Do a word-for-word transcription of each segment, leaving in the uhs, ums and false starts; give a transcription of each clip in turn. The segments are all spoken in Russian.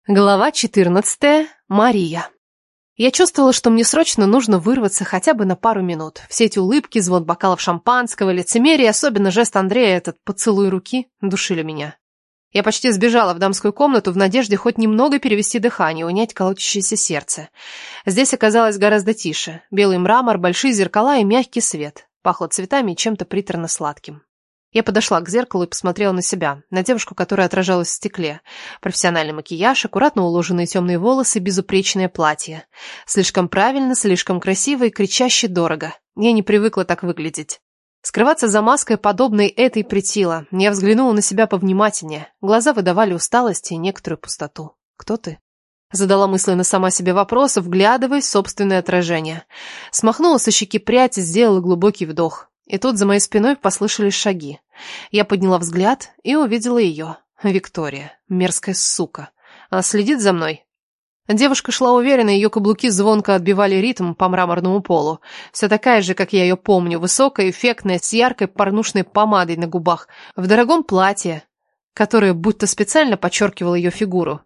Глава четырнадцатая. Мария. Я чувствовала, что мне срочно нужно вырваться хотя бы на пару минут. Все эти улыбки, звон бокалов шампанского, лицемерие, особенно жест Андрея, этот поцелуй руки, душили меня. Я почти сбежала в дамскую комнату в надежде хоть немного перевести дыхание, унять колотящееся сердце. Здесь оказалось гораздо тише. Белый мрамор, большие зеркала и мягкий свет. Пахло цветами и чем-то приторно-сладким. Я подошла к зеркалу и посмотрела на себя, на девушку, которая отражалась в стекле. Профессиональный макияж, аккуратно уложенные темные волосы, безупречное платье. Слишком правильно, слишком красиво и кричаще дорого. Я не привыкла так выглядеть. Скрываться за маской, подобной этой, претило. Я взглянула на себя повнимательнее. Глаза выдавали усталость и некоторую пустоту. «Кто ты?» Задала мысленно сама себе вопрос, вглядываясь в собственное отражение. Смахнула со щеки прядь и сделала глубокий вдох. И тут за моей спиной послышались шаги. Я подняла взгляд и увидела ее. Виктория. Мерзкая сука. Она следит за мной. Девушка шла уверенно, ее каблуки звонко отбивали ритм по мраморному полу. Все такая же, как я ее помню, высокая, эффектная, с яркой порнушной помадой на губах, в дорогом платье, которое будто специально подчеркивало ее фигуру.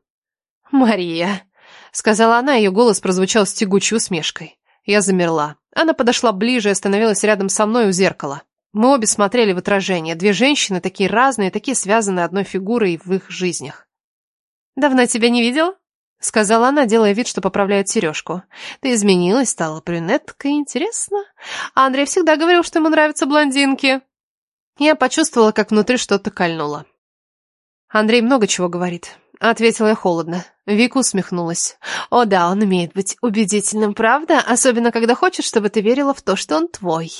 «Мария», — сказала она, ее голос прозвучал с тягучей усмешкой. Я замерла. Она подошла ближе и остановилась рядом со мной у зеркала. Мы обе смотрели в отражение. Две женщины, такие разные, такие связанные одной фигурой в их жизнях. «Давно тебя не видела?» — сказала она, делая вид, что поправляет сережку. «Ты изменилась, стала брюнеткой, интересно. А Андрей всегда говорил, что ему нравятся блондинки». Я почувствовала, как внутри что-то кольнуло. «Андрей много чего говорит», — ответила я холодно. Вика усмехнулась. «О да, он умеет быть убедительным, правда? Особенно, когда хочет, чтобы ты верила в то, что он твой».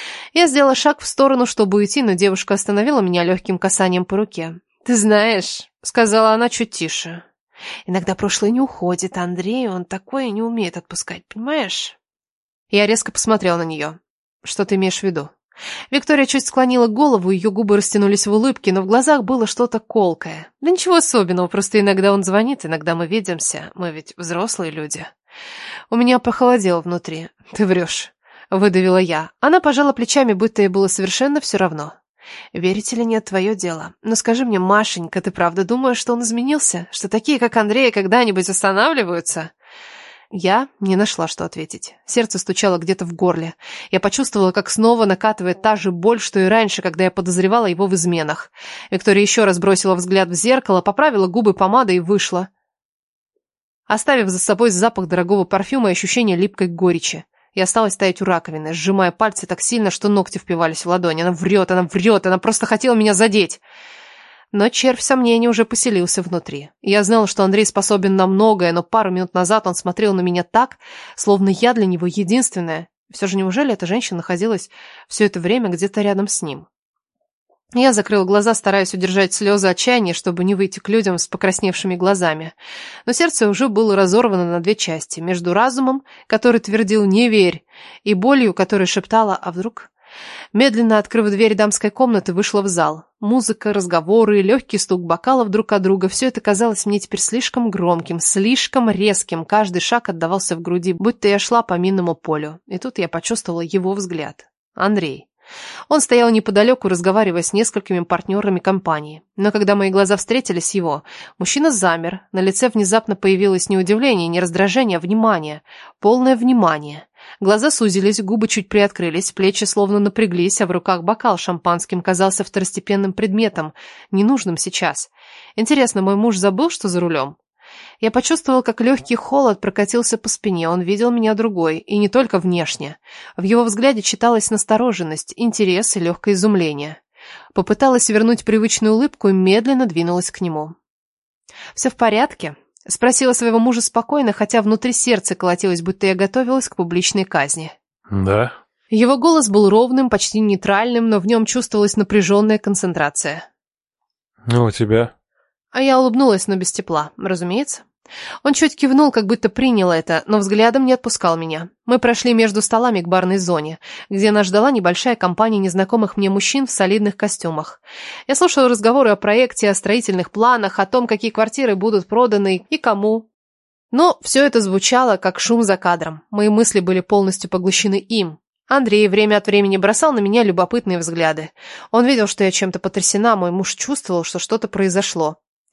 Я сделала шаг в сторону, чтобы уйти, но девушка остановила меня легким касанием по руке. «Ты знаешь», — сказала она чуть тише, — «иногда прошлое не уходит, Андрей, он такое не умеет отпускать, понимаешь?» Я резко посмотрела на нее. «Что ты имеешь в виду?» Виктория чуть склонила голову, ее губы растянулись в улыбке, но в глазах было что-то колкое. Да ничего особенного, просто иногда он звонит, иногда мы видимся. Мы ведь взрослые люди. У меня похолодело внутри. «Ты врешь», — выдавила я. Она пожала плечами, будто ей было совершенно все равно. «Верить или нет, твое дело. Но скажи мне, Машенька, ты правда думаешь, что он изменился? Что такие, как Андрей, когда-нибудь останавливаются?» Я не нашла, что ответить. Сердце стучало где-то в горле. Я почувствовала, как снова накатывает та же боль, что и раньше, когда я подозревала его в изменах. Виктория еще раз бросила взгляд в зеркало, поправила губы помадой и вышла, оставив за собой запах дорогого парфюма и ощущение липкой горечи. Я осталась стоять у раковины, сжимая пальцы так сильно, что ногти впивались в ладонь. Она врет, она врет, она просто хотела меня задеть. Но червь сомнений уже поселился внутри. Я знала, что Андрей способен на многое, но пару минут назад он смотрел на меня так, словно я для него единственная. Все же неужели эта женщина находилась все это время где-то рядом с ним? Я закрыла глаза, стараясь удержать слезы отчаяния, чтобы не выйти к людям с покрасневшими глазами. Но сердце уже было разорвано на две части, между разумом, который твердил «не верь», и болью, которая шептала «а вдруг?». Медленно открыв дверь дамской комнаты, вышла в зал. Музыка, разговоры, легкий стук бокалов друг от друга — все это казалось мне теперь слишком громким, слишком резким. Каждый шаг отдавался в груди, будто я шла по минному полю. И тут я почувствовала его взгляд. Андрей. Он стоял неподалеку, разговаривая с несколькими партнерами компании. Но когда мои глаза встретились с его, мужчина замер. На лице внезапно появилось не удивление, не раздражение, а внимание. Полное внимание. Глаза сузились, губы чуть приоткрылись, плечи словно напряглись, а в руках бокал шампанским казался второстепенным предметом, ненужным сейчас. Интересно, мой муж забыл, что за рулем? Я почувствовал, как легкий холод прокатился по спине. Он видел меня другой, и не только внешне. В его взгляде читалась настороженность, интерес и легкое изумление. Попыталась вернуть привычную улыбку и медленно двинулась к нему. «Все в порядке?» — спросила своего мужа спокойно, хотя внутри сердца колотилось, будто я готовилась к публичной казни. «Да». Его голос был ровным, почти нейтральным, но в нем чувствовалась напряженная концентрация. «Ну, у тебя?» А я улыбнулась, но без тепла, разумеется. Он чуть кивнул, как будто принял это, но взглядом не отпускал меня. Мы прошли между столами к барной зоне, где нас ждала небольшая компания незнакомых мне мужчин в солидных костюмах. Я слушала разговоры о проекте, о строительных планах, о том, какие квартиры будут проданы и кому. Но все это звучало, как шум за кадром. Мои мысли были полностью поглощены им. Андрей время от времени бросал на меня любопытные взгляды. Он видел, что я чем-то потрясена, мой муж чувствовал, что что-то произошло.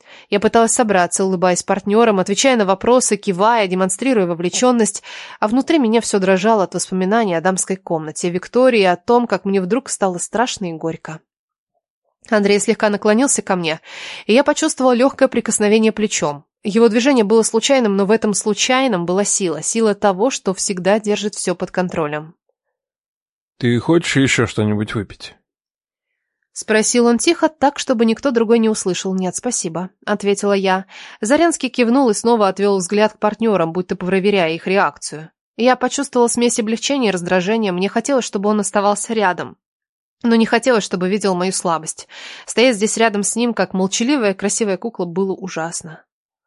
Я пыталась собраться, улыбаясь партнерам, отвечая на вопросы, кивая, демонстрируя вовлеченность, а внутри меня все дрожало от воспоминаний о дамской комнате, Виктории и о том, как мне вдруг стало страшно и горько. Андрей слегка наклонился ко мне, и я почувствовала легкое прикосновение плечом. Его движение было случайным, но в этом случайном была сила, сила того, что всегда держит все под контролем. «Ты хочешь еще что-нибудь выпить?» Спросил он тихо, так, чтобы никто другой не услышал. «Нет, спасибо», — ответила я. Зарянский кивнул и снова отвел взгляд к партнерам, будто проверяя их реакцию. Я почувствовала смесь облегчения и раздражения. Мне хотелось, чтобы он оставался рядом. Но не хотелось, чтобы видел мою слабость. Стоять здесь рядом с ним, как молчаливая, красивая кукла, было ужасно.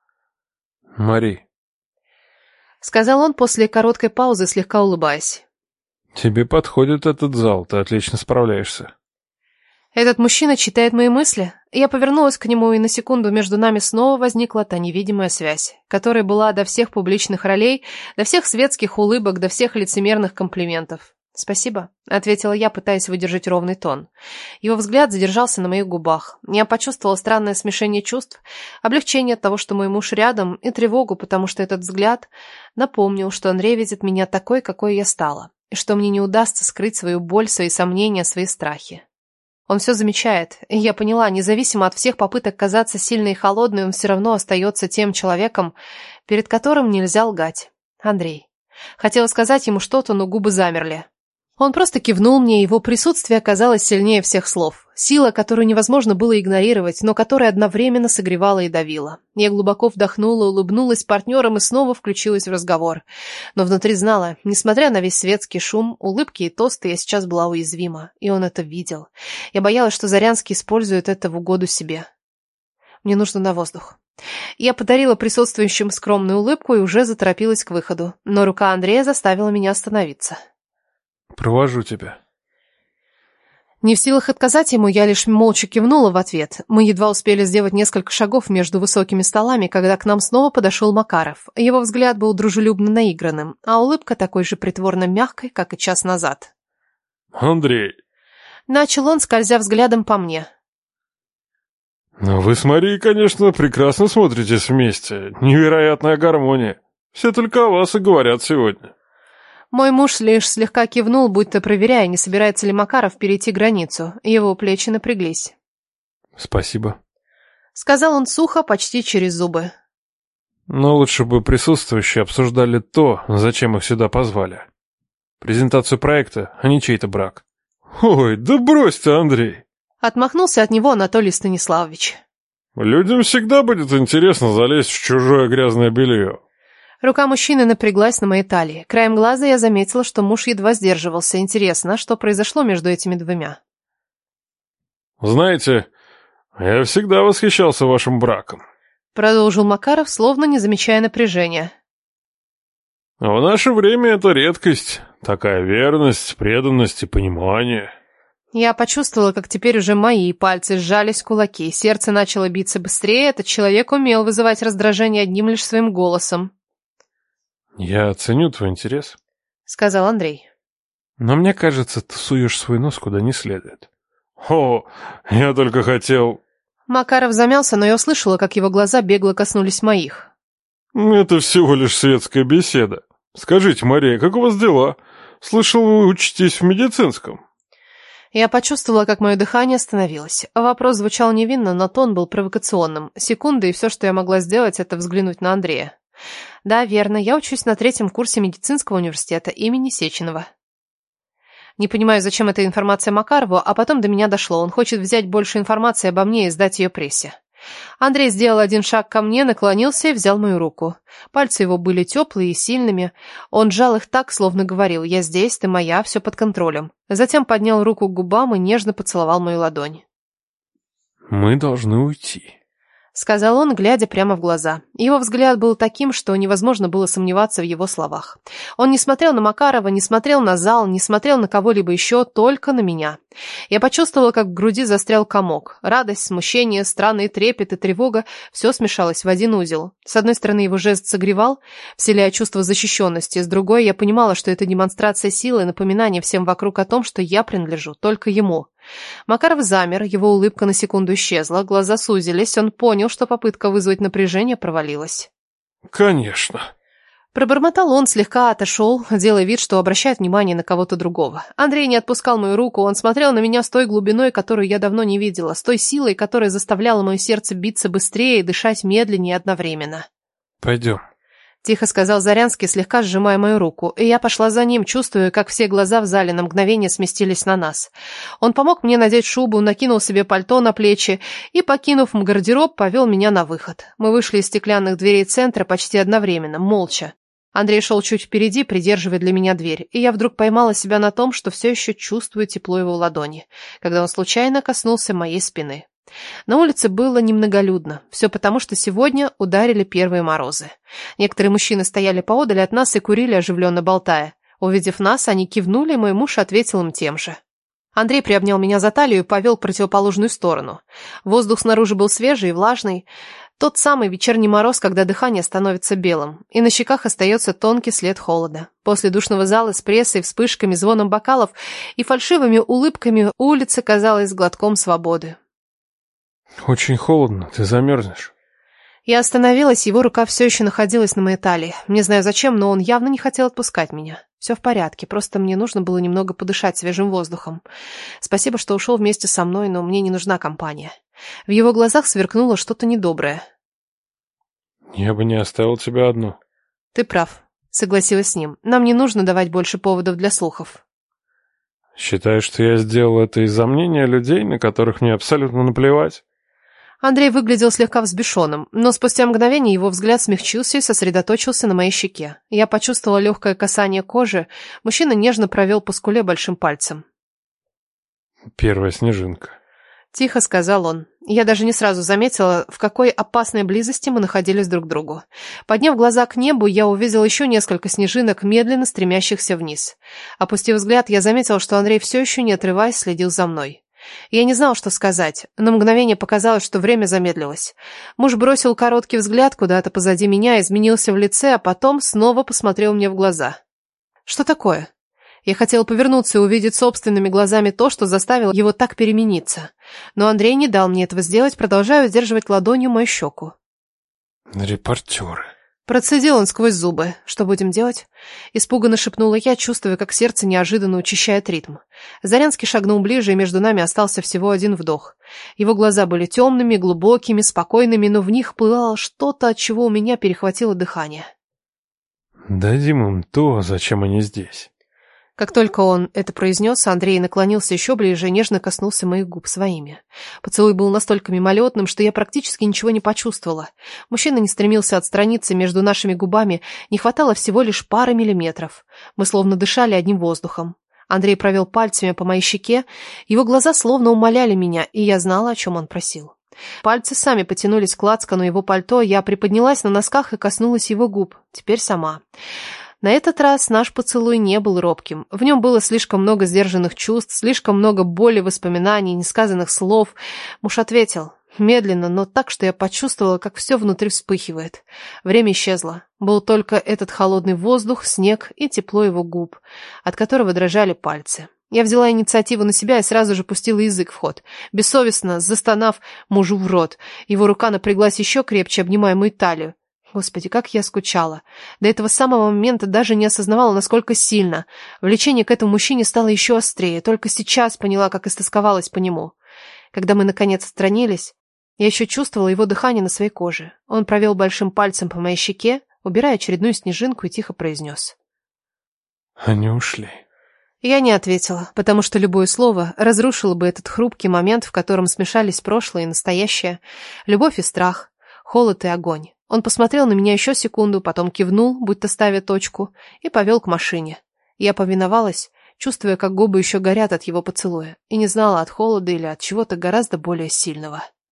«Мари», — сказал он после короткой паузы, слегка улыбаясь. «тебе подходит этот зал, ты отлично справляешься». Этот мужчина читает мои мысли. Я повернулась к нему, и на секунду между нами снова возникла та невидимая связь, которая была до всех публичных ролей, до всех светских улыбок, до всех лицемерных комплиментов. «Спасибо», — ответила я, пытаясь выдержать ровный тон. Его взгляд задержался на моих губах. Я почувствовала странное смешение чувств, облегчение от того, что мой муж рядом, и тревогу, потому что этот взгляд напомнил, что Андрей видит меня такой, какой я стала, и что мне не удастся скрыть свою боль, свои сомнения, свои страхи. Он все замечает, и я поняла, независимо от всех попыток казаться сильной и холодной, он все равно остается тем человеком, перед которым нельзя лгать. Андрей. Хотела сказать ему что-то, но губы замерли. Он просто кивнул мне, его присутствие оказалось сильнее всех слов. Сила, которую невозможно было игнорировать, но которая одновременно согревала и давила. Я глубоко вдохнула, улыбнулась партнерам и снова включилась в разговор. Но внутри знала, несмотря на весь светский шум, улыбки и тосты, я сейчас была уязвима, и он это видел. Я боялась, что Зарянский использует это в угоду себе. Мне нужно на воздух. Я подарила присутствующим скромную улыбку и уже заторопилась к выходу, но рука Андрея заставила меня остановиться. «Провожу тебя». Не в силах отказать ему, я лишь молча кивнула в ответ. Мы едва успели сделать несколько шагов между высокими столами, когда к нам снова подошел Макаров. Его взгляд был дружелюбно наигранным, а улыбка такой же притворно мягкой, как и час назад. «Андрей». Начал он, скользя взглядом по мне. «Ну, вы с Марией, конечно, прекрасно смотритесь вместе. Невероятная гармония. Все только о вас и говорят сегодня». Мой муж лишь слегка кивнул, будто проверяя, не собирается ли Макаров перейти границу. Его плечи напряглись. «Спасибо», — сказал он сухо, почти через зубы. «Но лучше бы присутствующие обсуждали то, зачем их сюда позвали. Презентацию проекта, а не чей-то брак». «Ой, да брось ты, Андрей!» — отмахнулся от него Анатолий Станиславович. «Людям всегда будет интересно залезть в чужое грязное белье». Рука мужчины напряглась на моей талии. Краем глаза я заметила, что муж едва сдерживался. Интересно, что произошло между этими двумя? «Знаете, я всегда восхищался вашим браком», — продолжил Макаров, словно не замечая напряжения. «В наше время это редкость. Такая верность, преданность и понимание». Я почувствовала, как теперь уже мои пальцы сжались в кулаки. Сердце начало биться быстрее. Этот человек умел вызывать раздражение одним лишь своим голосом. «Я ценю твой интерес», — сказал Андрей. «но мне кажется, ты суешь свой нос куда не следует». «О, я только хотел...» Макаров замялся, но я услышала, как его глаза бегло коснулись моих. «Это всего лишь светская беседа. Скажите, Мария, как у вас дела? Слышал, вы учитесь в медицинском». Я почувствовала, как мое дыхание остановилось. Вопрос звучал невинно, но тон был провокационным. Секунды, и все, что я могла сделать, это взглянуть на Андрея. Да, верно, я учусь на третьем курсе медицинского университета имени Сеченова. Не понимаю, зачем эта информация Макарову, а потом до меня дошло. Он хочет взять больше информации обо мне и сдать ее прессе. Андрей сделал один шаг ко мне, наклонился и взял мою руку. Пальцы его были теплые и сильными. Он сжал их так, словно говорил: «Я здесь, ты моя, все под контролем». Затем поднял руку к губам и нежно поцеловал мою ладонь. «Мы должны уйти», — сказал он, глядя прямо в глаза. Его взгляд был таким, что невозможно было сомневаться в его словах. Он не смотрел на Макарова, не смотрел на зал, не смотрел на кого-либо еще, только на меня. Я почувствовала, как в груди застрял комок. Радость, смущение, странный трепет и тревога — все смешалось в один узел. С одной стороны, его жест согревал, вселяя чувство защищенности. С другой, я понимала, что это демонстрация силы и напоминание всем вокруг о том, что я принадлежу только ему. Макаров замер, его улыбка на секунду исчезла, глаза сузились, он понял, что попытка вызвать напряжение провалилась. «Конечно». Пробормотал он, слегка отошел, делая вид, что обращает внимание на кого-то другого. Андрей не отпускал мою руку, он смотрел на меня с той глубиной, которую я давно не видела, с той силой, которая заставляла мое сердце биться быстрее и дышать медленнее одновременно. «Пойдем», — тихо сказал Зарянский, слегка сжимая мою руку, и я пошла за ним, чувствуя, как все глаза в зале на мгновение сместились на нас. Он помог мне надеть шубу, накинул себе пальто на плечи и, покинув гардероб, повел меня на выход. Мы вышли из стеклянных дверей центра почти одновременно, молча. Андрей шел чуть впереди, придерживая для меня дверь, и я вдруг поймала себя на том, что все еще чувствую тепло его ладони, когда он случайно коснулся моей спины. На улице было немноголюдно, все потому, что сегодня ударили первые морозы. Некоторые мужчины стояли поодаль от нас и курили, оживленно болтая. Увидев нас, они кивнули, и мой муж ответил им тем же. Андрей приобнял меня за талию и повел в противоположную сторону. Воздух снаружи был свежий и влажный, тот самый вечерний мороз, когда дыхание становится белым, и на щеках остается тонкий след холода. После душного зала с прессой, вспышками, звоном бокалов и фальшивыми улыбками улица казалась глотком свободы. «Очень холодно, ты замерзнешь». Я остановилась, его рука все еще находилась на моей талии. Не знаю зачем, но он явно не хотел отпускать меня. Все в порядке, просто мне нужно было немного подышать свежим воздухом. Спасибо, что ушел вместе со мной, но мне не нужна компания. В его глазах сверкнуло что-то недоброе. «Я бы не оставил тебя одну». «Ты прав», — согласилась с ним. «Нам не нужно давать больше поводов для слухов». «Считаешь, что я сделал это из-за мнения людей, на которых мне абсолютно наплевать?» Андрей выглядел слегка взбешенным, но спустя мгновение его взгляд смягчился и сосредоточился на моей щеке. Я почувствовала легкое касание кожи, мужчина нежно провел по скуле большим пальцем. «Первая снежинка», — тихо сказал он. Я даже не сразу заметила, в какой опасной близости мы находились друг к другу. Подняв глаза к небу, я увидела еще несколько снежинок, медленно стремящихся вниз. Опустив взгляд, я заметила, что Андрей все еще, не отрываясь, следил за мной. Я не знала, что сказать. На мгновение показалось, что время замедлилось. Муж бросил короткий взгляд куда-то позади меня, изменился в лице, а потом снова посмотрел мне в глаза. «Что такое?» Я хотела повернуться и увидеть собственными глазами то, что заставило его так перемениться. Но Андрей не дал мне этого сделать, продолжая удерживать ладонью мою щеку. «Репортеры». Процедил он сквозь зубы. «Что будем делать?» Испуганно шепнула я, чувствуя, как сердце неожиданно учащает ритм. Зарянский шагнул ближе, и между нами остался всего один вдох. Его глаза были темными, глубокими, спокойными, но в них пылало что-то, от чего у меня перехватило дыхание. «Дадим им то, зачем они здесь». Как только он это произнес, Андрей наклонился еще ближе и нежно коснулся моих губ своими. Поцелуй был настолько мимолетным, что я практически ничего не почувствовала. Мужчина не стремился отстраниться, между нашими губами не хватало всего лишь пары миллиметров. Мы словно дышали одним воздухом. Андрей провел пальцами по моей щеке, его глаза словно умоляли меня, и я знала, о чем он просил. Пальцы сами потянулись к лацкану его пальто, я приподнялась на носках и коснулась его губ. Теперь сама. На этот раз наш поцелуй не был робким. В нем было слишком много сдержанных чувств, слишком много боли, воспоминаний, несказанных слов. Муж ответил. Медленно, но так, что я почувствовала, как все внутри вспыхивает. Время исчезло. Был только этот холодный воздух, снег и тепло его губ, от которого дрожали пальцы. Я взяла инициативу на себя и сразу же пустила язык в ход, бессовестно застонав мужу в рот. Его рука напряглась еще крепче, обнимая мою талию. Господи, как я скучала. До этого самого момента даже не осознавала, насколько сильно. Влечение к этому мужчине стало еще острее. Только сейчас поняла, как истосковалась по нему. Когда мы, наконец, отстранились, я еще чувствовала его дыхание на своей коже. Он провел большим пальцем по моей щеке, убирая очередную снежинку, и тихо произнес. «Они ушли». Я не ответила, потому что любое слово разрушило бы этот хрупкий момент, в котором смешались прошлое и настоящее, любовь и страх, холод и огонь. Он посмотрел на меня еще секунду, потом кивнул, будто ставя точку, и повел к машине. Я повиновалась, чувствуя, как губы еще горят от его поцелуя, и не знала, от холода или от чего-то гораздо более сильного.